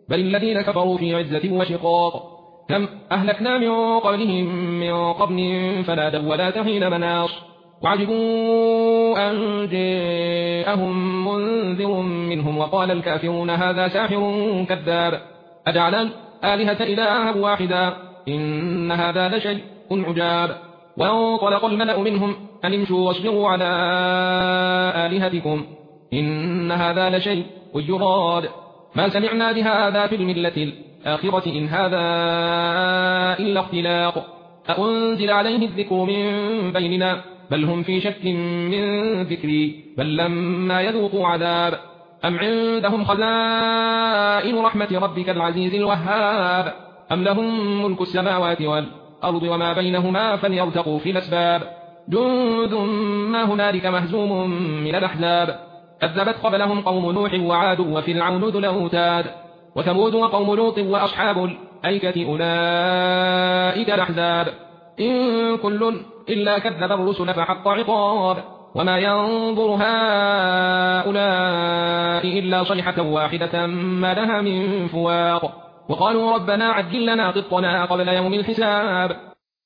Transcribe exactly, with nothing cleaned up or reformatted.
بل الذين كفروا في عزة وشقاق. كم أهلكنا من قبلهم من قرن فنادوا ولا تحين مناص وعجبوا أن جاءهم منذر منهم وقال الكافرون هذا ساحر كذاب أجعل الآلهة إلها واحدا إن هذا لشيء عجاب. وانطلق الملأ منهم أن امشوا واصبروا على آلهتكم إن هذا لشيء يراد ما سمعنا بهذا في الملة الآخرة إن هذا إلا اختلاق أأنزل عليه الذكر من بيننا بل هم في شك من ذكري بل لما يذوقوا عذاب أم عندهم خزائن رحمة ربك العزيز الوهاب أم لهم ملك السماوات والأرض وما بينهما فليرتقوا في الأسباب جند ما هنالك مهزوم من الأحزاب كذبت قبلهم قوم نوح وعاد وفرعون ذو الأوتاد وثمود وقوم لوط وأصحاب الأيكة أولئك الأحزاب إن كل إلا كذب الرسل فحق عقاب وما ينظر هؤلاء إلا صيحة واحدة ما لها من فواق وقالوا ربنا عجل لنا قطنا قبل يوم الحساب